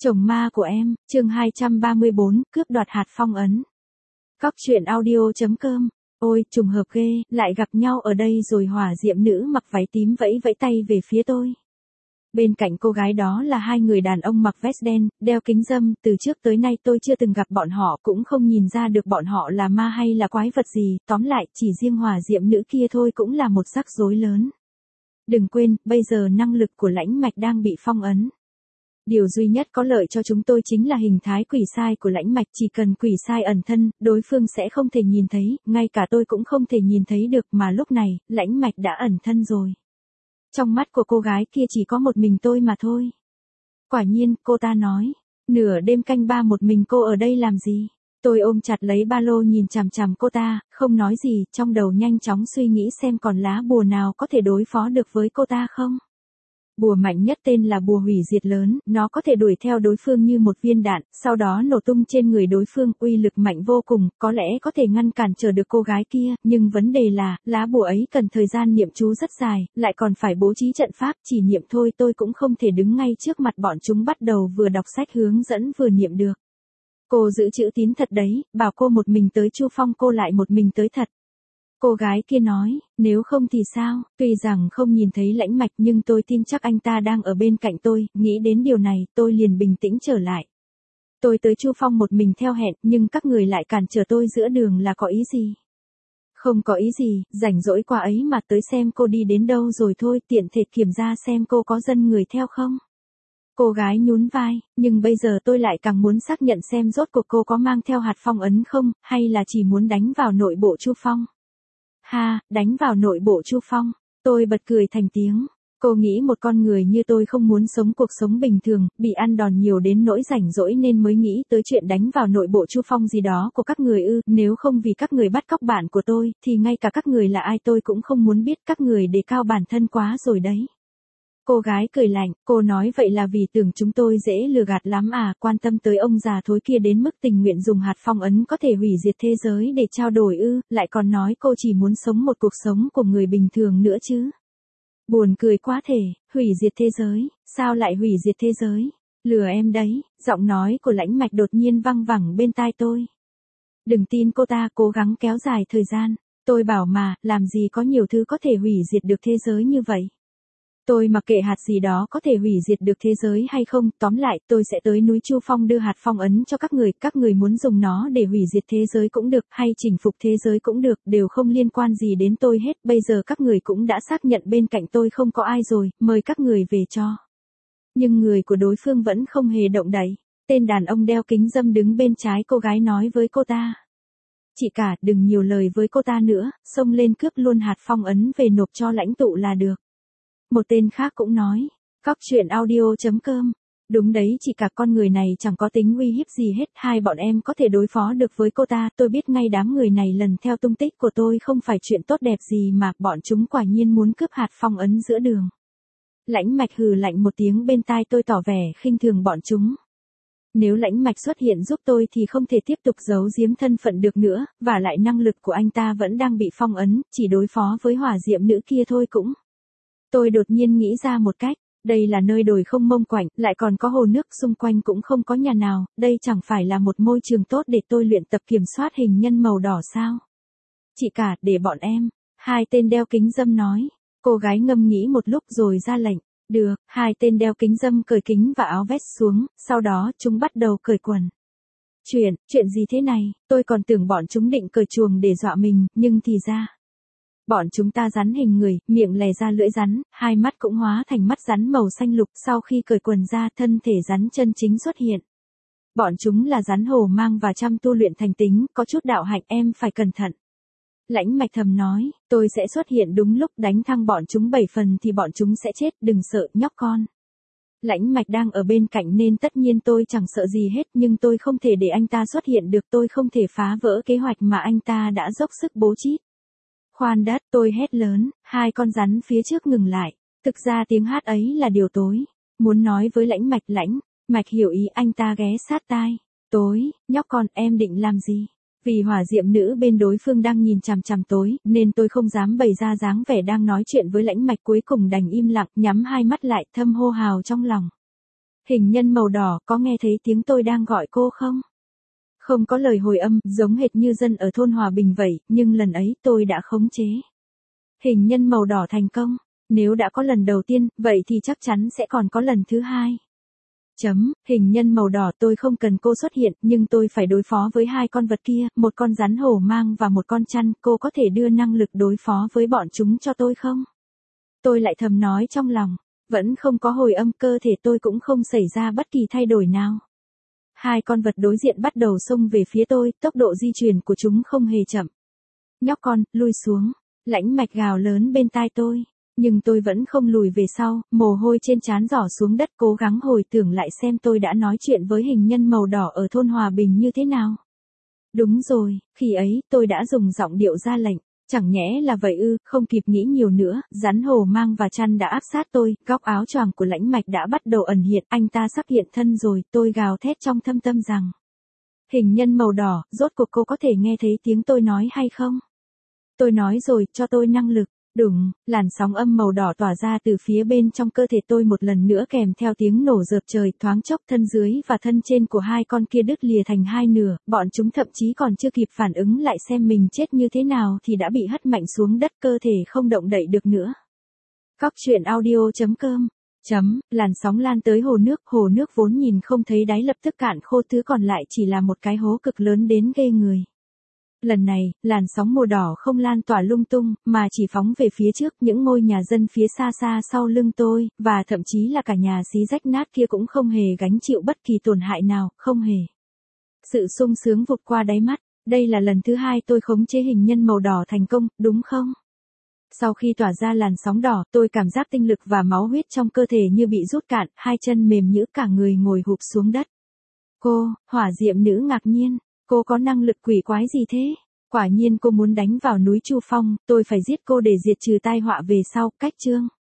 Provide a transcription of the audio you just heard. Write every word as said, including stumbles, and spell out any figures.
Chồng ma của em, chương hai trăm ba mươi bốn, cướp đoạt hạt phong ấn. Cóc truyện audio chấm com. Ôi, trùng hợp ghê, lại gặp nhau ở đây rồi. Hỏa diệm nữ mặc váy tím vẫy vẫy tay về phía tôi. Bên cạnh cô gái đó là hai người đàn ông mặc vest đen, đeo kính râm. Từ trước tới nay tôi chưa từng gặp bọn họ, cũng không nhìn ra được bọn họ là ma hay là quái vật gì. Tóm lại, chỉ riêng hỏa diệm nữ kia thôi cũng là một rắc rối lớn. Đừng quên, bây giờ năng lực của lãnh mạch đang bị phong ấn. Điều duy nhất có lợi cho chúng tôi chính là hình thái quỷ sai của lãnh mạch. Chỉ cần quỷ sai ẩn thân, đối phương sẽ không thể nhìn thấy, ngay cả tôi cũng không thể nhìn thấy được. Mà lúc này, lãnh mạch đã ẩn thân rồi. Trong mắt của cô gái kia chỉ có một mình tôi mà thôi. Quả nhiên, cô ta nói, nửa đêm canh ba một mình cô ở đây làm gì? Tôi ôm chặt lấy ba lô nhìn chằm chằm cô ta, không nói gì, trong đầu nhanh chóng suy nghĩ xem còn lá bùa nào có thể đối phó được với cô ta không. Bùa mạnh nhất tên là bùa hủy diệt lớn, nó có thể đuổi theo đối phương như một viên đạn, sau đó nổ tung trên người đối phương, uy lực mạnh vô cùng, có lẽ có thể ngăn cản trở được cô gái kia, nhưng vấn đề là, lá bùa ấy cần thời gian niệm chú rất dài, lại còn phải bố trí trận pháp, chỉ niệm thôi tôi cũng không thể đứng ngay trước mặt bọn chúng bắt đầu vừa đọc sách hướng dẫn vừa niệm được. Cô giữ chữ tín thật đấy, bảo cô một mình tới Chu Phong cô lại một mình tới thật. Cô gái kia nói, nếu không thì sao, tuy rằng không nhìn thấy lãnh mạch nhưng tôi tin chắc anh ta đang ở bên cạnh tôi, nghĩ đến điều này, tôi liền bình tĩnh trở lại. Tôi tới Chu Phong một mình theo hẹn, nhưng các người lại cản trở tôi giữa đường là có ý gì? Không có ý gì, rảnh rỗi qua ấy mà tới xem cô đi đến đâu rồi thôi, tiện thể kiểm tra xem cô có dân người theo không? Cô gái nhún vai, nhưng bây giờ tôi lại càng muốn xác nhận xem rốt cuộc cô có mang theo hạt phong ấn không, hay là chỉ muốn đánh vào nội bộ Chu Phong. Ha, đánh vào nội bộ Chu Phong. Tôi bật cười thành tiếng. Cô nghĩ một con người như tôi không muốn sống cuộc sống bình thường, bị ăn đòn nhiều đến nỗi rảnh rỗi nên mới nghĩ tới chuyện đánh vào nội bộ Chu Phong gì đó của các người ư, nếu không vì các người bắt cóc bạn của tôi, thì ngay cả các người là ai tôi cũng không muốn biết, các người đề cao bản thân quá rồi đấy. Cô gái cười lạnh, cô nói vậy là vì tưởng chúng tôi dễ lừa gạt lắm à, quan tâm tới ông già thối kia đến mức tình nguyện dùng hạt phong ấn có thể hủy diệt thế giới để trao đổi ư, lại còn nói cô chỉ muốn sống một cuộc sống của người bình thường nữa chứ. Buồn cười quá thể, hủy diệt thế giới, sao lại hủy diệt thế giới, lừa em đấy, giọng nói của lãnh mạch đột nhiên văng vẳng bên tai tôi. Đừng tin cô ta, cố gắng kéo dài thời gian, tôi bảo mà, làm gì có nhiều thứ có thể hủy diệt được thế giới như vậy. Tôi mặc kệ hạt gì đó có thể hủy diệt được thế giới hay không, tóm lại tôi sẽ tới núi Chu Phong đưa hạt phong ấn cho các người, các người muốn dùng nó để hủy diệt thế giới cũng được, hay chinh phục thế giới cũng được, đều không liên quan gì đến tôi hết, bây giờ các người cũng đã xác nhận bên cạnh tôi không có ai rồi, mời các người về cho. Nhưng người của đối phương vẫn không hề động đậy, tên đàn ông đeo kính râm đứng bên trái cô gái nói với cô ta. Chị cả, đừng nhiều lời với cô ta nữa, xông lên cướp luôn hạt phong ấn về nộp cho lãnh tụ là được. Một tên khác cũng nói, cóc truyện audio chấm com. Đúng đấy, chỉ cả con người này chẳng có tính uy hiếp gì hết, hai bọn em có thể đối phó được với cô ta, tôi biết ngay đám người này lần theo tung tích của tôi không phải chuyện tốt đẹp gì mà, bọn chúng quả nhiên muốn cướp hạt phong ấn giữa đường. Lãnh mạch hừ lạnh một tiếng bên tai tôi tỏ vẻ khinh thường bọn chúng. Nếu lãnh mạch xuất hiện giúp tôi thì không thể tiếp tục giấu giếm thân phận được nữa, và lại năng lực của anh ta vẫn đang bị phong ấn, chỉ đối phó với hỏa diệm nữ kia thôi cũng. Tôi đột nhiên nghĩ ra một cách, đây là nơi đồi không mông quạnh, lại còn có hồ nước xung quanh cũng không có nhà nào, đây chẳng phải là một môi trường tốt để tôi luyện tập kiểm soát hình nhân màu đỏ sao? Chị cả, để bọn em, hai tên đeo kính râm nói, cô gái ngâm nghĩ một lúc rồi ra lệnh, được, hai tên đeo kính râm cởi kính và áo vest xuống, sau đó chúng bắt đầu cởi quần. Chuyện, chuyện gì thế này, tôi còn tưởng bọn chúng định cởi chuồng để dọa mình, nhưng thì ra. Bọn chúng ta rắn hình người, miệng lè ra lưỡi rắn, hai mắt cũng hóa thành mắt rắn màu xanh lục, sau khi cởi quần ra thân thể rắn chân chính xuất hiện. Bọn chúng là rắn hổ mang và chăm tu luyện thành tính, có chút đạo hạnh em phải cẩn thận. Lãnh mạch thầm nói, tôi sẽ xuất hiện đúng lúc đánh thăng bọn chúng bảy phần thì bọn chúng sẽ chết, đừng sợ nhóc con. Lãnh mạch đang ở bên cạnh nên tất nhiên tôi chẳng sợ gì hết, nhưng tôi không thể để anh ta xuất hiện được, tôi không thể phá vỡ kế hoạch mà anh ta đã dốc sức bố trí. Khoan đã, tôi hét lớn, hai con rắn phía trước ngừng lại. Thực ra tiếng hát ấy là điều tối. Muốn nói với lãnh mạch, lãnh mạch hiểu ý, anh ta ghé sát tai. Tối, nhóc con, em định làm gì? Vì hỏa diệm nữ bên đối phương đang nhìn chằm chằm tối, nên tôi không dám bày ra dáng vẻ đang nói chuyện với lãnh mạch, cuối cùng đành im lặng, nhắm hai mắt lại, thâm hô hào trong lòng. Hình nhân màu đỏ, có nghe thấy tiếng tôi đang gọi cô không? Không có lời hồi âm, giống hệt như dân ở thôn Hòa Bình vậy, nhưng lần ấy tôi đã khống chế. Hình nhân màu đỏ thành công. Nếu đã có lần đầu tiên, vậy thì chắc chắn sẽ còn có lần thứ hai. Chấm, hình nhân màu đỏ, tôi không cần cô xuất hiện, nhưng tôi phải đối phó với hai con vật kia, một con rắn hổ mang và một con chăn, cô có thể đưa năng lực đối phó với bọn chúng cho tôi không? Tôi lại thầm nói trong lòng, vẫn không có hồi âm, cơ thể tôi cũng không xảy ra bất kỳ thay đổi nào. Hai con vật đối diện bắt đầu xông về phía tôi, tốc độ di chuyển của chúng không hề chậm. Nhóc con, lui xuống, Lãnh Mạch gào lớn bên tai tôi. Nhưng tôi vẫn không lùi về sau, mồ hôi trên trán rỏ xuống đất, cố gắng hồi tưởng lại xem tôi đã nói chuyện với hình nhân màu đỏ ở thôn Hòa Bình như thế nào. Đúng rồi, khi ấy, tôi đã dùng giọng điệu ra lệnh. Chẳng nhẽ là vậy ư, không kịp nghĩ nhiều nữa, rắn hổ mang và chăn đã áp sát tôi, góc áo choàng của Lãnh Mạch đã bắt đầu ẩn hiện, anh ta sắp hiện thân rồi, tôi gào thét trong thâm tâm rằng. Hình nhân màu đỏ, rốt cuộc cô có thể nghe thấy tiếng tôi nói hay không? Tôi nói rồi, cho tôi năng lực. Đùng, làn sóng âm màu đỏ tỏa ra từ phía bên trong cơ thể tôi một lần nữa kèm theo tiếng nổ rợp trời, thoáng chốc thân dưới và thân trên của hai con kia đứt lìa thành hai nửa, bọn chúng thậm chí còn chưa kịp phản ứng lại xem mình chết như thế nào thì đã bị hất mạnh xuống đất, cơ thể không động đậy được nữa. Cóc truyện audio chấm com Chấm, làn sóng lan tới hồ nước, hồ nước vốn nhìn không thấy đáy lập tức cạn khô, thứ còn lại chỉ là một cái hố cực lớn đến ghê người. Lần này, làn sóng màu đỏ không lan tỏa lung tung, mà chỉ phóng về phía trước, những ngôi nhà dân phía xa xa sau lưng tôi, và thậm chí là cả nhà xí rách nát kia cũng không hề gánh chịu bất kỳ tổn hại nào, không hề. Sự sung sướng vụt qua đáy mắt, đây là lần thứ hai tôi khống chế hình nhân màu đỏ thành công, đúng không? Sau khi tỏa ra làn sóng đỏ, tôi cảm giác tinh lực và máu huyết trong cơ thể như bị rút cạn, hai chân mềm nhũn, cả người ngồi hụp xuống đất. Cô, hỏa diệm nữ ngạc nhiên. Cô có năng lực quỷ quái gì thế? Quả nhiên cô muốn đánh vào núi Chu Phong, tôi phải giết cô để diệt trừ tai họa về sau, cách chương.